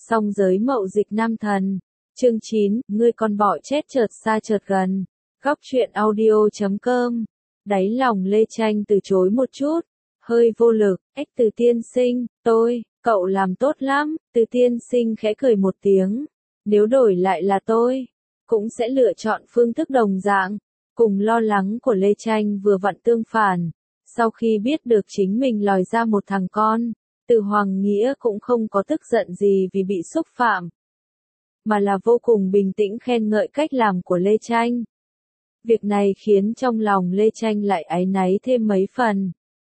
Song giới mậu dịch nam thần. Chương 9, ngươi con bọ chết chợt xa chợt gần. Góc truyện audio.com. Đáy lòng Lê Tranh từ chối một chút, hơi vô lực. Từ tiên sinh, cậu làm tốt lắm. Từ tiên sinh khẽ cười một tiếng. Nếu đổi lại là tôi, cũng sẽ lựa chọn phương thức đồng dạng. Cùng lo lắng của Lê Tranh vừa vặn tương phản. Sau khi biết được chính mình lòi ra một thằng con, Từ Hoàng Nghĩa cũng không có tức giận gì vì bị xúc phạm, mà là vô cùng bình tĩnh khen ngợi cách làm của Lê Tranh. Việc này khiến trong lòng Lê Tranh lại áy náy thêm mấy phần.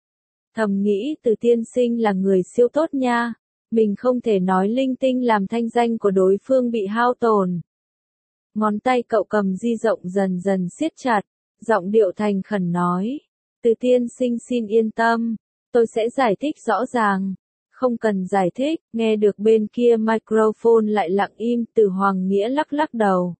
Thầm nghĩ Từ tiên sinh là người siêu tốt nha, mình không thể nói linh tinh làm thanh danh của đối phương bị hao tổn. Ngón tay cậu cầm di rộng dần dần siết chặt, giọng điệu thành khẩn nói. Từ tiên sinh xin yên tâm, tôi sẽ giải thích rõ ràng. Không cần giải thích, nghe được bên kia microphone lại lặng im, Từ Hoàng Nghĩa lắc lắc đầu.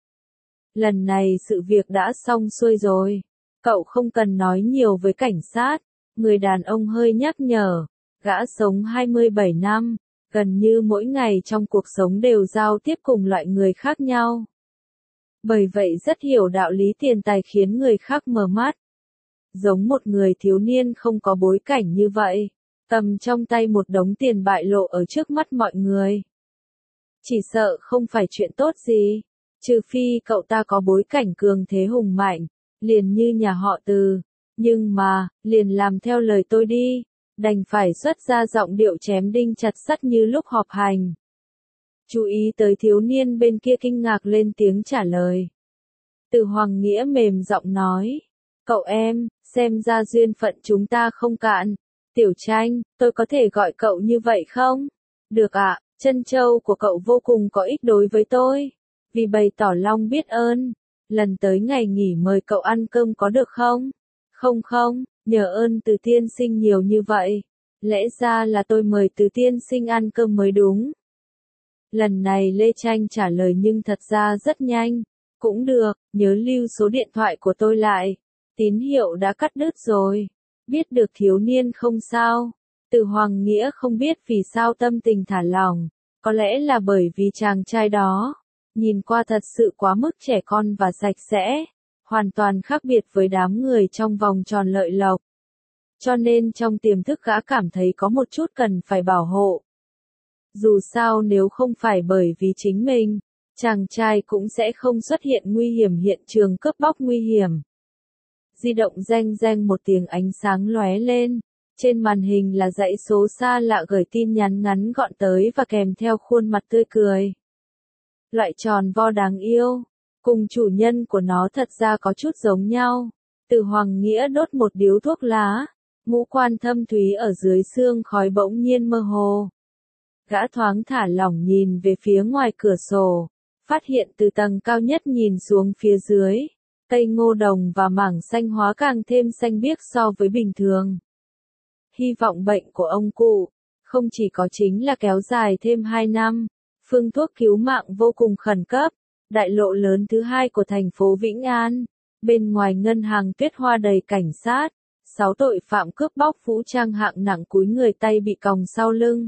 Lần này sự việc đã xong xuôi rồi. Cậu không cần nói nhiều với cảnh sát. Người đàn ông hơi nhắc nhở. Gã sống 27 năm, gần như mỗi ngày trong cuộc sống đều giao tiếp cùng loại người khác nhau. Bởi vậy rất hiểu đạo lý tiền tài khiến người khác mờ mắt. Giống một người thiếu niên không có bối cảnh như vậy, cầm trong tay một đống tiền bại lộ ở trước mắt mọi người. Chỉ sợ không phải chuyện tốt gì, trừ phi cậu ta có bối cảnh cường thế hùng mạnh, liền như nhà họ Từ. Nhưng mà, liền làm theo lời tôi đi, đành phải xuất ra giọng điệu chém đinh chặt sắt như lúc họp hành. Chú ý tới thiếu niên bên kia kinh ngạc lên tiếng trả lời. Từ Hoàng Nghĩa mềm giọng nói. Cậu em, xem ra duyên phận chúng ta không cạn. Tiểu Tranh, tôi có thể gọi cậu như vậy không? Được ạ, chân châu của cậu vô cùng có ích đối với tôi. Vì bày tỏ lòng biết ơn, lần tới ngày nghỉ mời cậu ăn cơm có được không? Không, nhờ ơn Từ tiên sinh nhiều như vậy. Lẽ ra là tôi mời Từ tiên sinh ăn cơm mới đúng. Lần này Lê Tranh trả lời nhưng thật ra rất nhanh. Cũng được, nhớ lưu số điện thoại của tôi lại. Tín hiệu đã cắt đứt rồi. Biết được thiếu niên không sao. Từ Hoàng Nghĩa không biết vì sao tâm tình thả lỏng. Có lẽ là bởi vì chàng trai đó nhìn qua thật sự quá mức trẻ con và sạch sẽ, hoàn toàn khác biệt với đám người trong vòng tròn lợi lộc. Cho nên trong tiềm thức gã cảm thấy có một chút cần phải bảo hộ. Dù sao nếu không phải bởi vì chính mình, chàng trai cũng sẽ không xuất hiện nguy hiểm hiện trường cướp bóc nguy hiểm. Di động reng reng một tiếng ánh sáng lóe lên. Trên màn hình là dãy số xa lạ gửi tin nhắn ngắn gọn tới và kèm theo khuôn mặt tươi cười. Loại tròn vo đáng yêu, cùng chủ nhân của nó thật ra có chút giống nhau. Từ Hoàng Nghĩa đốt một điếu thuốc lá, ngũ quan thâm thúy ở dưới sương khói bỗng nhiên mơ hồ. Gã thoáng thả lỏng nhìn về phía ngoài cửa sổ, phát hiện từ tầng cao nhất nhìn xuống phía dưới, cây ngô đồng và mảng xanh hóa càng thêm xanh biếc so với bình thường. Hy vọng bệnh của ông cụ không chỉ có chính là kéo dài thêm 2 năm, phương thuốc cứu mạng vô cùng khẩn cấp. Đại lộ lớn thứ 2 của thành phố Vĩnh An, bên ngoài ngân hàng Tuyết Hoa đầy cảnh sát, 6 tội phạm cướp bóc vũ trang hạng nặng cúi người tay bị còng sau lưng.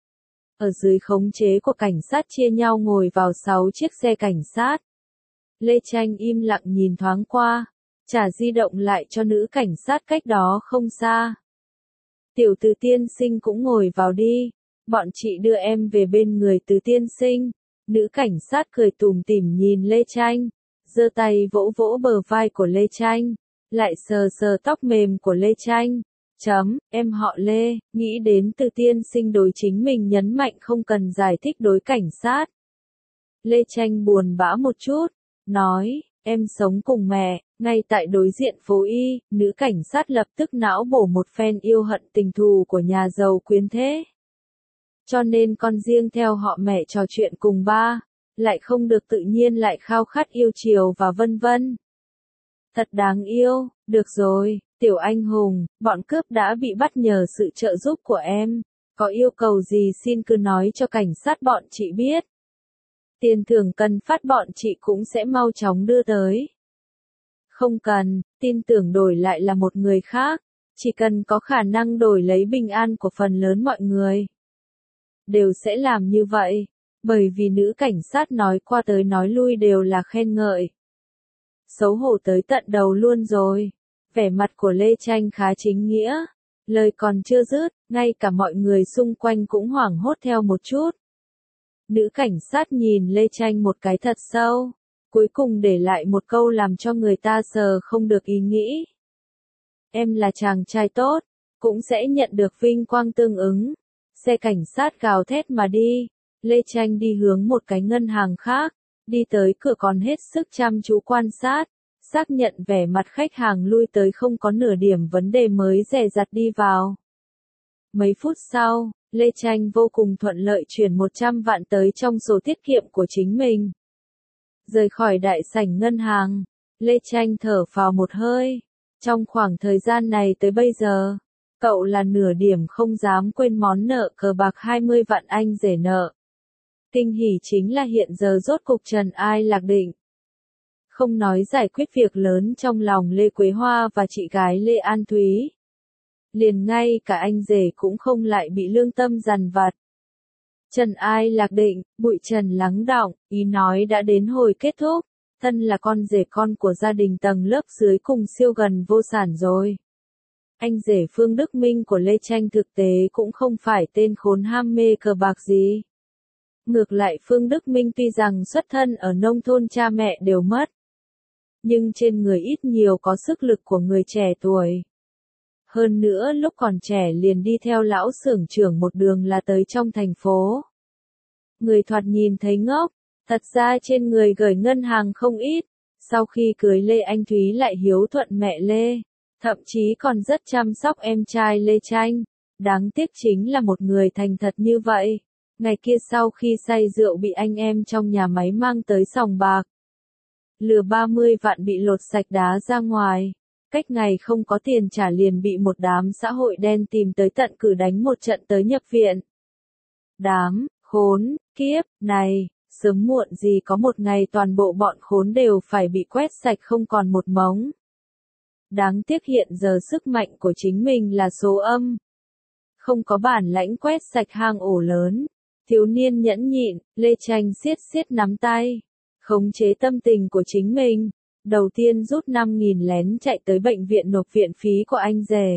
Ở dưới khống chế của cảnh sát chia nhau ngồi vào 6 chiếc xe cảnh sát. Lê Tranh im lặng nhìn thoáng qua, trả di động lại cho nữ cảnh sát cách đó không xa. Tiểu Từ tiên sinh cũng ngồi vào đi, bọn chị đưa em về bên người Từ tiên sinh. Nữ cảnh sát cười tủm tỉm nhìn Lê Tranh, giơ tay vỗ vỗ bờ vai của Lê Tranh, lại sờ sờ tóc mềm của Lê Tranh. Em họ Lê, nghĩ đến Từ tiên sinh đối chính mình nhấn mạnh không cần giải thích đối cảnh sát. Lê Tranh buồn bã một chút, nói, em sống cùng mẹ, ngay tại đối diện phố Y. Nữ cảnh sát lập tức não bổ một phen yêu hận tình thù của nhà giàu quyến thế. Cho nên con riêng theo họ mẹ trò chuyện cùng ba, lại không được tự nhiên lại khao khát yêu chiều và vân vân. Thật đáng yêu, được rồi, tiểu anh hùng, bọn cướp đã bị bắt nhờ sự trợ giúp của em, có yêu cầu gì xin cứ nói cho cảnh sát bọn chị biết. Tiền thưởng cần phát bọn chị cũng sẽ mau chóng đưa tới. Không cần, tin tưởng đổi lại là một người khác, chỉ cần có khả năng đổi lấy bình an của phần lớn mọi người. Đều sẽ làm như vậy, Bởi vì nữ cảnh sát nói qua tới nói lui đều là khen ngợi. Xấu hổ tới tận đầu luôn rồi. Vẻ mặt của Lê Tranh khá chính nghĩa. Lời còn chưa dứt, ngay cả mọi người xung quanh cũng hoảng hốt theo một chút. Nữ cảnh sát nhìn Lê Tranh một cái thật sâu, cuối cùng để lại một câu làm cho người ta sờ không được ý nghĩ. Em là chàng trai tốt, cũng sẽ nhận được vinh quang tương ứng. Xe cảnh sát gào thét mà đi. Lê Tranh đi hướng một cái ngân hàng khác, đi tới cửa còn hết sức chăm chú quan sát, xác nhận vẻ mặt khách hàng lui tới không có nửa điểm vấn đề mới dè dặt đi vào. Mấy phút sau, Lê Tranh vô cùng thuận lợi chuyển 100 vạn tới trong sổ tiết kiệm của chính mình. Rời khỏi đại sảnh ngân hàng, Lê Tranh thở phào một hơi. Trong khoảng thời gian này tới bây giờ, cậu là nửa điểm không dám quên món nợ cờ bạc 20 vạn anh rể nợ. Kinh hỉ chính là hiện giờ rốt cục Trần Ai Lạc định. Không nói giải quyết việc lớn trong lòng Lê Quế Hoa và chị gái Lê An Thúy. Liền ngay cả anh rể cũng không lại bị lương tâm dằn vặt. Trần Ai Lạc định, bụi trần lắng đọng, ý nói đã đến hồi kết thúc. Thân là con rể con của gia đình tầng lớp dưới cùng siêu gần vô sản rồi. Anh rể Phương Đức Minh của Lê Tranh thực tế cũng không phải tên khốn ham mê cờ bạc gì. Ngược lại Phương Đức Minh tuy rằng xuất thân ở nông thôn cha mẹ đều mất, nhưng trên người ít nhiều có sức lực của người trẻ tuổi. Hơn nữa lúc còn trẻ liền đi theo lão xưởng trưởng một đường là tới trong thành phố. Người thoạt nhìn thấy ngốc, thật ra trên người gửi ngân hàng không ít, sau khi cưới Lê Anh Thúy lại hiếu thuận mẹ Lê, thậm chí còn rất chăm sóc em trai Lê Tranh. Đáng tiếc chính là một người thành thật như vậy. Ngày kia sau khi say rượu bị anh em trong nhà máy mang tới sòng bạc. Lừa 30 vạn bị lột sạch đá ra ngoài. Cách ngày không có tiền trả liền bị một đám xã hội đen tìm tới tận cửa đánh một trận tới nhập viện. Đám, khốn, kiếp, này, sớm muộn gì có một ngày toàn bộ bọn khốn đều phải bị quét sạch không còn một mống. Đáng tiếc hiện giờ sức mạnh của chính mình là số âm. Không có bản lãnh quét sạch hang ổ lớn. Thiếu niên nhẫn nhịn, Lê Tranh siết siết nắm tay, khống chế tâm tình của chính mình. Đầu tiên rút 5.000 lén chạy tới bệnh viện nộp viện phí của anh rể.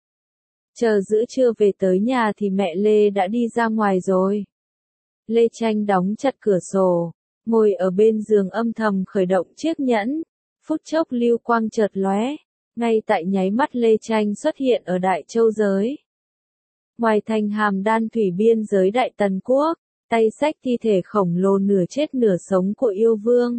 Chờ giữa trưa về tới nhà thì mẹ Lê đã đi ra ngoài rồi. Lê Tranh đóng chặt cửa sổ, ngồi ở bên giường âm thầm khởi động chiếc nhẫn. Phút chốc lưu quang chợt lóe, ngay tại nháy mắt Lê Tranh xuất hiện ở Đại Châu giới. Ngoài thành Hàm Đan thủy biên giới Đại Tần Quốc, tay xách thi thể khổng lồ nửa chết nửa sống của yêu vương.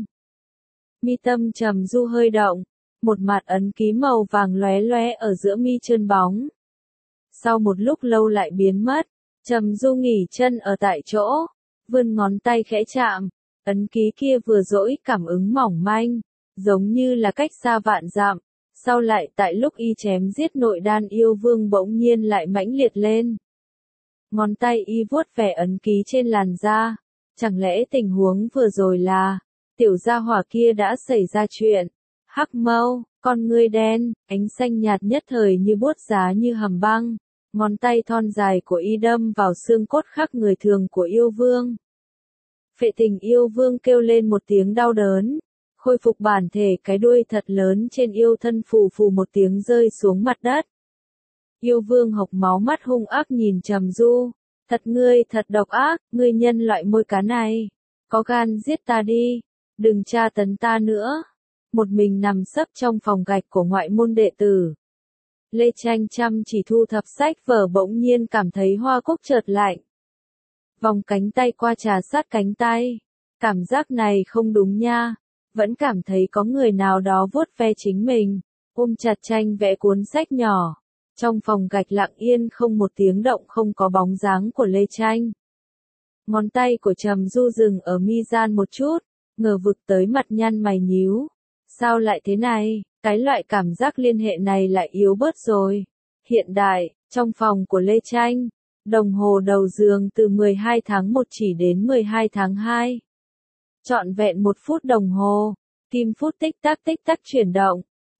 Mi tâm Trầm Du hơi động, một mặt ấn ký màu vàng lóe lóe ở giữa mi chân bóng. Sau một lúc lâu lại biến mất, Trầm Du nghỉ chân ở tại chỗ, vươn ngón tay khẽ chạm, ấn ký kia vừa dỗi cảm ứng mỏng manh, giống như là cách xa vạn dặm. Sau lại tại lúc y chém giết nội đan yêu vương bỗng nhiên lại mãnh liệt lên. Ngón tay y vuốt vẻ ấn ký trên làn da. Chẳng lẽ tình huống vừa rồi là, tiểu gia hỏa kia đã xảy ra chuyện. Hắc mâu, con ngươi đen, ánh xanh nhạt nhất thời như buốt giá như hầm băng. Ngón tay thon dài của y đâm vào xương cốt khắc người thường của yêu vương. Phệ Tình yêu vương kêu lên một tiếng đau đớn. Khôi phục bản thể cái đuôi thật lớn trên yêu thân phù phù một tiếng rơi xuống mặt đất. Yêu vương hộc máu mắt hung ác nhìn Trầm Du. Ngươi thật độc ác, ngươi nhân loại môi cá này. Có gan giết ta đi, đừng tra tấn ta nữa. Một mình nằm sấp trong phòng gạch của ngoại môn đệ tử. Lê Tranh chăm chỉ thu thập sách vở bỗng nhiên cảm thấy hoa cúc chợt lạnh. Vòng cánh tay qua trà sát cánh tay. Cảm giác này không đúng nha. Vẫn cảm thấy có người nào đó vuốt ve chính mình, ôm chặt tranh vẽ cuốn sách nhỏ. Trong phòng gạch lặng yên không một tiếng động không có bóng dáng của Lê Tranh. Ngón tay của Trầm Du dừng ở mi gian một chút, ngờ vực tới mặt nhăn mày nhíu. Sao lại thế này, cái loại cảm giác liên hệ này lại yếu bớt rồi. Hiện đại, trong phòng của Lê Tranh, đồng hồ đầu giường từ 12 tháng 1 chỉ đến 12 tháng 2. Trọn vẹn 1 phút đồng hồ, kim phút tích tắc chuyển động,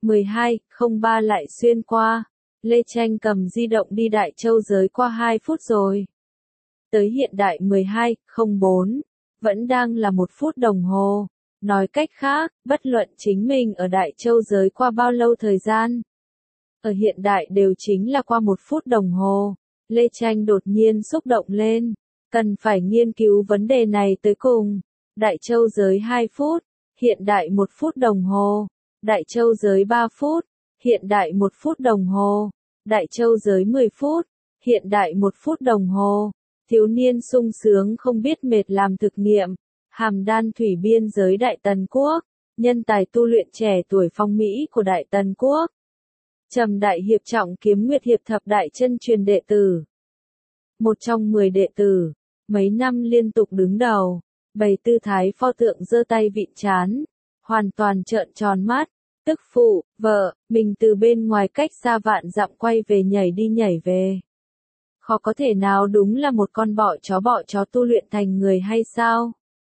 12:03 lại xuyên qua, Lê Tranh cầm di động đi Đại Châu giới qua 2 phút rồi. Tới hiện đại 12:04, vẫn đang là 1 phút đồng hồ. Nói cách khác, bất luận chính mình ở Đại Châu giới qua bao lâu thời gian, ở hiện đại đều chính là qua 1 phút đồng hồ. Lê Tranh đột nhiên xúc động lên, cần phải nghiên cứu vấn đề này tới cùng. Đại Châu giới 2 phút, hiện đại 1 phút đồng hồ. Đại Châu giới 3 phút, hiện đại 1 phút đồng hồ. Đại Châu giới 10 phút, hiện đại 1 phút đồng hồ. Thiếu niên sung sướng không biết mệt làm thực nghiệm. Hàm Đan thủy biên giới Đại Tần Quốc, nhân tài tu luyện trẻ tuổi phong mỹ của Đại Tần Quốc. Trầm Đại Hiệp trọng kiếm Nguyệt Hiệp thập đại chân truyền đệ tử. Một trong 10 đệ tử, mấy năm liên tục đứng đầu, bày tư thái pho tượng giơ tay vịn trán, hoàn toàn trợn tròn mắt, tức phụ, vợ, mình từ bên ngoài cách xa vạn dặm quay về nhảy đi nhảy về. Khó có thể nào đúng là một con bọ chó tu luyện thành người hay sao?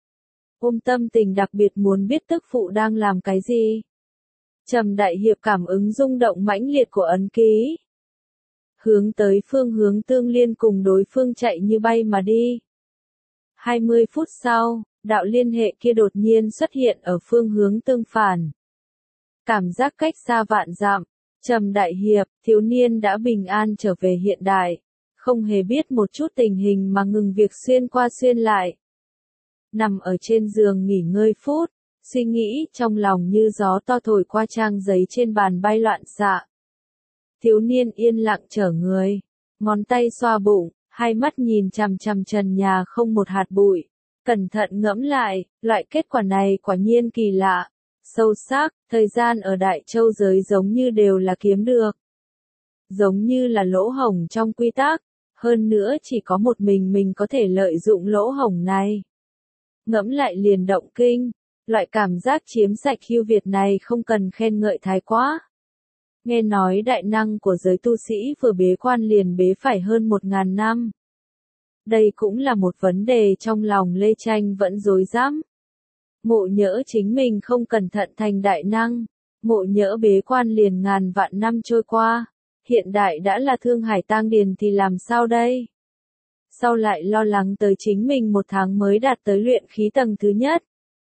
Ôm tâm tình đặc biệt muốn biết tức phụ đang làm cái gì. Trầm Đại Hiệp cảm ứng rung động mãnh liệt của ấn ký. Hướng tới phương hướng tương liên cùng đối phương chạy như bay mà đi. 20 phút sau, đạo liên hệ kia đột nhiên xuất hiện ở phương hướng tương phản. Cảm giác cách xa vạn dặm, Trầm Đại Hiệp, thiếu niên đã bình an trở về hiện đại, không hề biết một chút tình hình mà ngừng việc xuyên qua xuyên lại. Nằm ở trên giường nghỉ ngơi phút, suy nghĩ trong lòng như gió to thổi qua trang giấy trên bàn bay loạn xạ. Thiếu niên yên lặng trở người, ngón tay xoa bụng, hai mắt nhìn chằm chằm trần nhà không một hạt bụi. Cẩn thận ngẫm lại, loại kết quả này quả nhiên kỳ lạ, sâu sắc, thời gian ở Đại Châu giới giống như đều là kiếm được. Giống như là lỗ hổng trong quy tắc, hơn nữa chỉ có một mình có thể lợi dụng lỗ hổng này. Ngẫm lại liền động kinh, loại cảm giác chiếm sạch hưu Việt này không cần khen ngợi thái quá. Nghe nói đại năng của giới tu sĩ vừa bế quan liền bế phải hơn 1000 năm. Đây cũng là một vấn đề trong lòng Lê Tranh vẫn rối rắm. Ngộ nhỡ chính mình không cẩn thận thành đại năng, ngộ nhỡ bế quan liền ngàn vạn năm trôi qua, hiện đại đã là Thương Hải Tang Điền thì làm sao đây? Sau lại lo lắng tới chính mình 1 tháng mới đạt tới luyện khí tầng thứ nhất.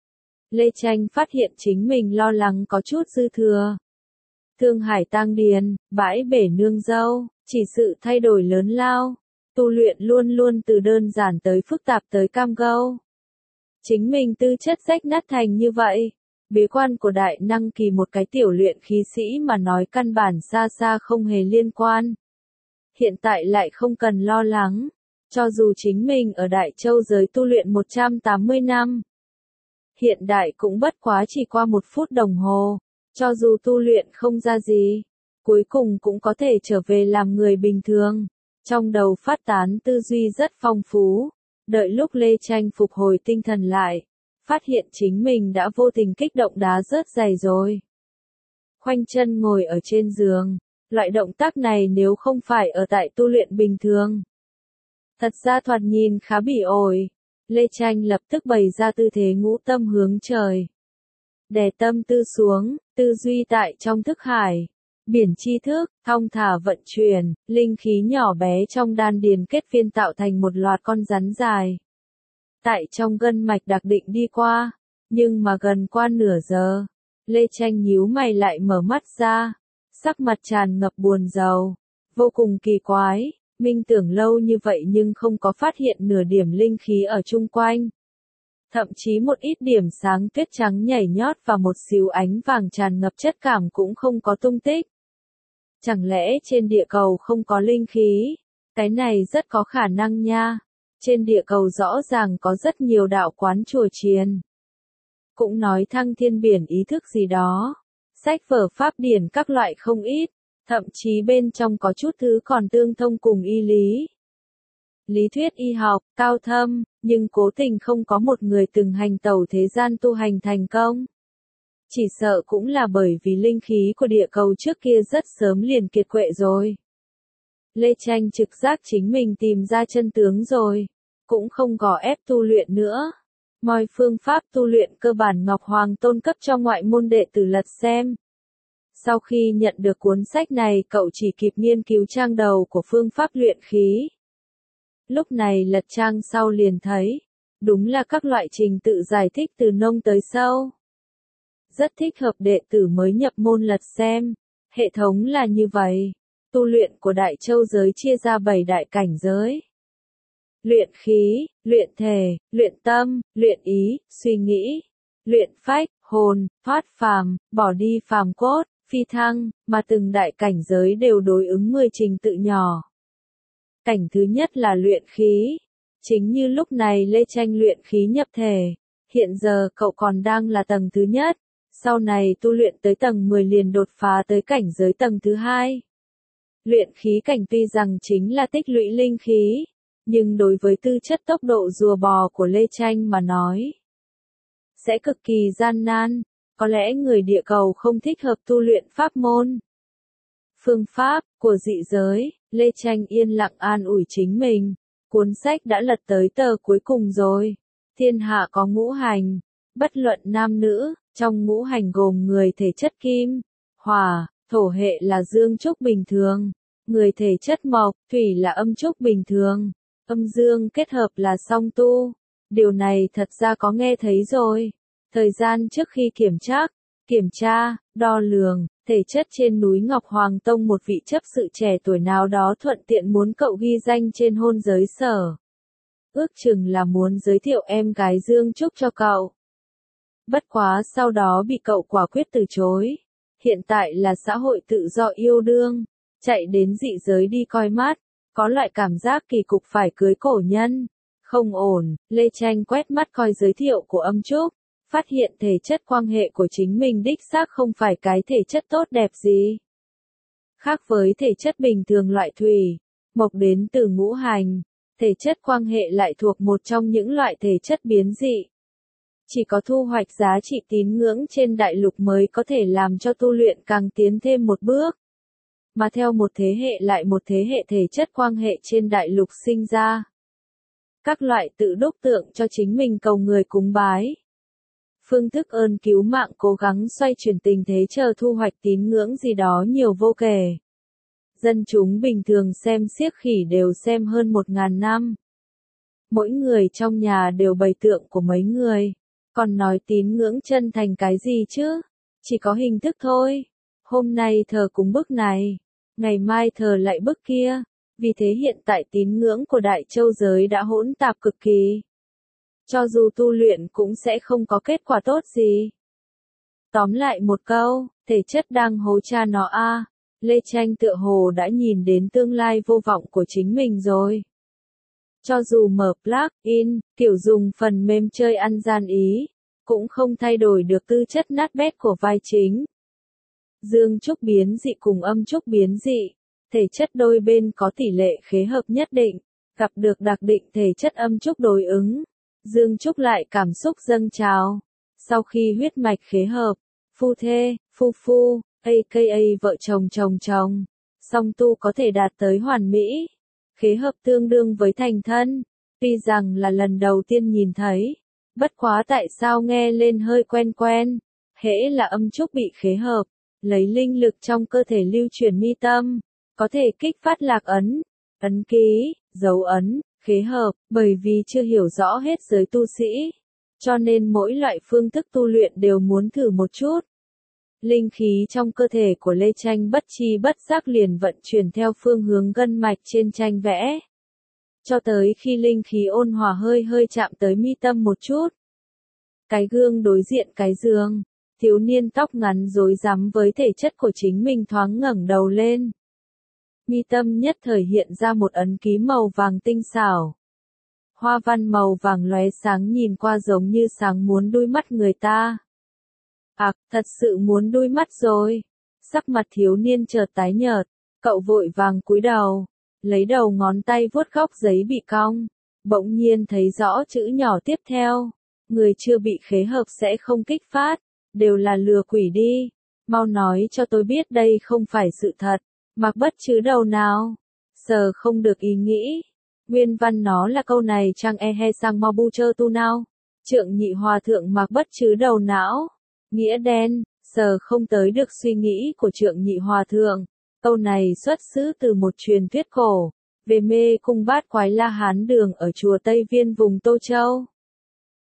Lê Tranh phát hiện chính mình lo lắng có chút dư thừa. Thương Hải Tang Điền, bãi bể nương dâu, chỉ sự thay đổi lớn lao. Tu luyện luôn luôn từ đơn giản tới phức tạp tới cam go. Chính mình tư chất rách nát thành như vậy. Bế quan của đại năng kỳ một cái tiểu luyện khí sĩ mà nói căn bản xa xa không hề liên quan. Hiện tại lại không cần lo lắng. Cho dù chính mình ở Đại Châu giới tu luyện 180 năm. Hiện đại cũng bất quá chỉ qua 1 phút đồng hồ. Cho dù tu luyện không ra gì, cuối cùng cũng có thể trở về làm người bình thường. Trong đầu phát tán tư duy rất phong phú. Đợi lúc Lê Tranh phục hồi tinh thần lại, phát hiện chính mình đã vô tình kích động đá rớt giày rồi. Khoanh chân ngồi ở trên giường, loại động tác này nếu không phải ở tại tu luyện bình thường, thật ra thoạt nhìn khá bỉ ổi. Lê Tranh lập tức bày ra tư thế ngũ tâm hướng trời. Đè tâm tư xuống, tư duy tại trong thức hải. Biển tri thức, thong thả vận chuyển, linh khí nhỏ bé trong đan điền kết phiên tạo thành một loạt con rắn dài. Tại trong gân mạch đặc định đi qua, nhưng mà gần qua nửa giờ, Lê Tranh nhíu mày lại mở mắt ra, sắc mặt tràn ngập buồn rầu, vô cùng kỳ quái, minh tưởng lâu như vậy nhưng không có phát hiện nửa điểm linh khí ở chung quanh. Thậm chí một ít điểm sáng tuyết trắng nhảy nhót và một xíu ánh vàng tràn ngập chất cảm cũng không có tung tích. Chẳng lẽ trên địa cầu không có linh khí? Cái này rất có khả năng nha. Trên địa cầu rõ ràng có rất nhiều đạo quán chùa chiền. Cũng nói thăng thiên biển ý thức gì đó. Sách vở pháp điển các loại không ít. Thậm chí bên trong có chút thứ còn tương thông cùng y lý. Lý thuyết y học, cao thâm, nhưng cố tình không có một người từng hành tẩu thế gian tu hành thành công. Chỉ sợ cũng là bởi vì linh khí của địa cầu trước kia rất sớm liền kiệt quệ rồi. Lê Tranh trực giác chính mình tìm ra chân tướng rồi, cũng không gò ép tu luyện nữa. Mọi phương pháp tu luyện cơ bản Ngọc Hoàng Tôn cấp cho ngoại môn đệ tử lật xem. Sau khi nhận được cuốn sách này cậu chỉ kịp nghiên cứu trang đầu của phương pháp luyện khí. Lúc này lật trang sau liền thấy, Đúng là các loại trình tự giải thích từ nông tới sâu. Rất thích hợp đệ tử mới nhập môn lật xem. Hệ thống là như vậy. Tu luyện của Đại Châu giới chia ra 7 đại cảnh giới. Luyện khí, luyện thể, luyện tâm, luyện ý, suy nghĩ, luyện phách, hồn, thoát phàm, bỏ đi phàm cốt, phi thăng, mà từng đại cảnh giới đều đối ứng 10 trình tự nhỏ. Cảnh thứ nhất là luyện khí. Chính như lúc này Lê Tranh luyện khí nhập thể. Hiện giờ cậu còn đang là tầng thứ nhất. Sau này tu luyện tới tầng 10 liền đột phá tới cảnh giới tầng thứ hai. Luyện khí cảnh tuy rằng chính là tích lũy linh khí, nhưng đối với tư chất tốc độ rùa bò của Lê Tranh mà nói, sẽ cực kỳ gian nan, có lẽ người địa cầu không thích hợp tu luyện pháp môn. Phương pháp của dị giới, Lê Tranh yên lặng an ủi chính mình, cuốn sách đã lật tới tờ cuối cùng rồi. Thiên hạ có ngũ hành, bất luận nam nữ, trong ngũ hành gồm người thể chất kim, hỏa, thổ hệ là dương trúc bình thường, người thể chất mộc, thủy là âm trúc bình thường, âm dương kết hợp là song tu. Điều này thật ra có nghe thấy rồi. Thời gian trước khi kiểm tra, đo lường, thể chất trên núi Ngọc Hoàng Tông một vị chấp sự trẻ tuổi nào đó thuận tiện muốn cậu ghi danh trên hôn giới sở. Ước chừng là muốn giới thiệu em gái Dương Trúc cho cậu. Bất quá sau đó bị cậu quả quyết từ chối. Hiện tại là xã hội tự do yêu đương, chạy đến dị giới đi coi mắt, có loại cảm giác kỳ cục phải cưới cổ nhân. Không ổn, Lê Tranh quét mắt coi giới thiệu của âm trúc, phát hiện thể chất quan hệ của chính mình đích xác không phải cái thể chất tốt đẹp gì. Khác với thể chất bình thường loại thủy, mộc đến từ ngũ hành, thể chất quan hệ lại thuộc một trong những loại thể chất biến dị. Chỉ có thu hoạch giá trị tín ngưỡng trên đại lục mới có thể làm cho tu luyện càng tiến thêm một bước. Mà theo một thế hệ lại một thế hệ thể chất quan hệ trên đại lục sinh ra. Các loại tự đúc tượng cho chính mình cầu người cúng bái. Phương thức ơn cứu mạng cố gắng xoay chuyển tình thế chờ thu hoạch tín ngưỡng gì đó nhiều vô kể. Dân chúng bình thường xem xiếc khỉ đều xem hơn 1000 năm. Mỗi người trong nhà đều bày tượng của mấy người. Còn nói tín ngưỡng chân thành cái gì chứ? Chỉ có hình thức thôi. Hôm nay thờ cúng bức này, ngày mai thờ lại bức kia. Vì thế hiện tại tín ngưỡng của Đại Châu giới đã hỗn tạp cực kỳ. Cho dù tu luyện cũng sẽ không có kết quả tốt gì. Tóm lại một câu, thể chất đang hố cha nó a. Lê Tranh tựa hồ đã nhìn đến tương lai vô vọng của chính mình rồi. Cho dù mở plug-in, kiểu dùng phần mềm chơi ăn gian ý, cũng không thay đổi được tư chất nát bét của vai chính. Dương trúc biến dị cùng âm trúc biến dị, thể chất đôi bên có tỷ lệ khế hợp nhất định, gặp được đặc định thể chất âm trúc đối ứng. Dương trúc lại cảm xúc dâng trào. Sau khi huyết mạch khế hợp, phu thê, phu phu, aka vợ chồng chồng chồng, song tu có thể đạt tới hoàn mỹ. Khế hợp tương đương với thành thân. Tuy rằng là lần đầu tiên nhìn thấy, bất quá tại sao nghe lên hơi quen quen. Hễ là âm trúc bị khế hợp, lấy linh lực trong cơ thể lưu chuyển mi tâm, có thể kích phát lạc ấn, ấn ký, dấu ấn, khế hợp, bởi vì chưa hiểu rõ hết giới tu sĩ, cho nên mỗi loại phương thức tu luyện đều muốn thử một chút. Linh khí trong cơ thể của Lê Tranh bất chi bất giác liền vận chuyển theo phương hướng gân mạch trên tranh vẽ. Cho tới khi linh khí ôn hòa hơi hơi chạm tới mi tâm một chút. Cái gương đối diện cái giường, thiếu niên tóc ngắn rối rắm với thể chất của chính mình thoáng ngẩng đầu lên. Mi tâm nhất thời hiện ra một ấn ký màu vàng tinh xảo. Hoa văn màu vàng lóe sáng nhìn qua giống như sáng muốn đuôi mắt người ta. Thật sự muốn đuôi mắt rồi. Sắc mặt thiếu niên chợt tái nhợt, cậu vội vàng cúi đầu, lấy đầu ngón tay vuốt góc giấy bị cong, bỗng nhiên thấy rõ chữ nhỏ tiếp theo. Người chưa bị khế hợp sẽ không kích phát, đều là lừa quỷ đi. Mau nói cho tôi biết đây không phải sự thật. Mặc bất chứ đầu nào. Sờ không được ý nghĩ. Nguyên văn nó là câu này chăng e he sang mau bu chơ tu nào. Trượng nhị hòa thượng mặc bất chứ đầu não. Nghĩa đen, sờ không tới được suy nghĩ của trượng nhị hòa thượng. Câu này xuất xứ từ một truyền thuyết cổ, về mê cung bát quái La Hán đường ở chùa Tây Viên vùng Tô Châu.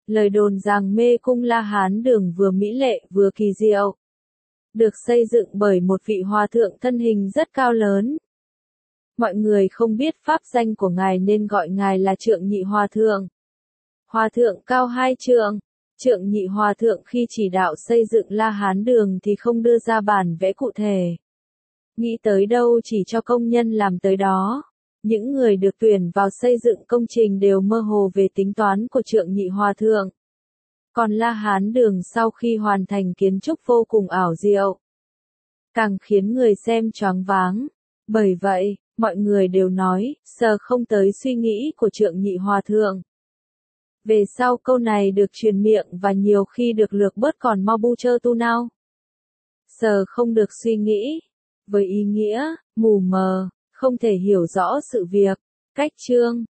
Lời đồn rằng mê cung La Hán Đường vừa mỹ lệ vừa kỳ diệu. Được xây dựng bởi một vị hòa thượng thân hình rất cao lớn. Mọi người không biết pháp danh của ngài nên gọi ngài là Trượng Nhị Hòa Thượng. Hòa thượng cao 2 trượng. Trượng Nhị Hòa Thượng khi chỉ đạo xây dựng La Hán Đường thì không đưa ra bản vẽ cụ thể. Nghĩ tới đâu chỉ cho công nhân làm tới đó. Những người được tuyển vào xây dựng công trình đều mơ hồ về tính toán của Trượng Nhị Hòa Thượng. Còn La Hán Đường sau khi hoàn thành kiến trúc vô cùng ảo diệu, càng khiến người xem choáng váng. Bởi vậy, mọi người đều nói, sờ không tới suy nghĩ của Trượng Nhị Hòa Thượng. Về sau câu này được truyền miệng và nhiều khi được lược bớt còn mau bu chơ tu nào. Sờ không được suy nghĩ, với ý nghĩa, mù mờ, không thể hiểu rõ sự việc. Cách chương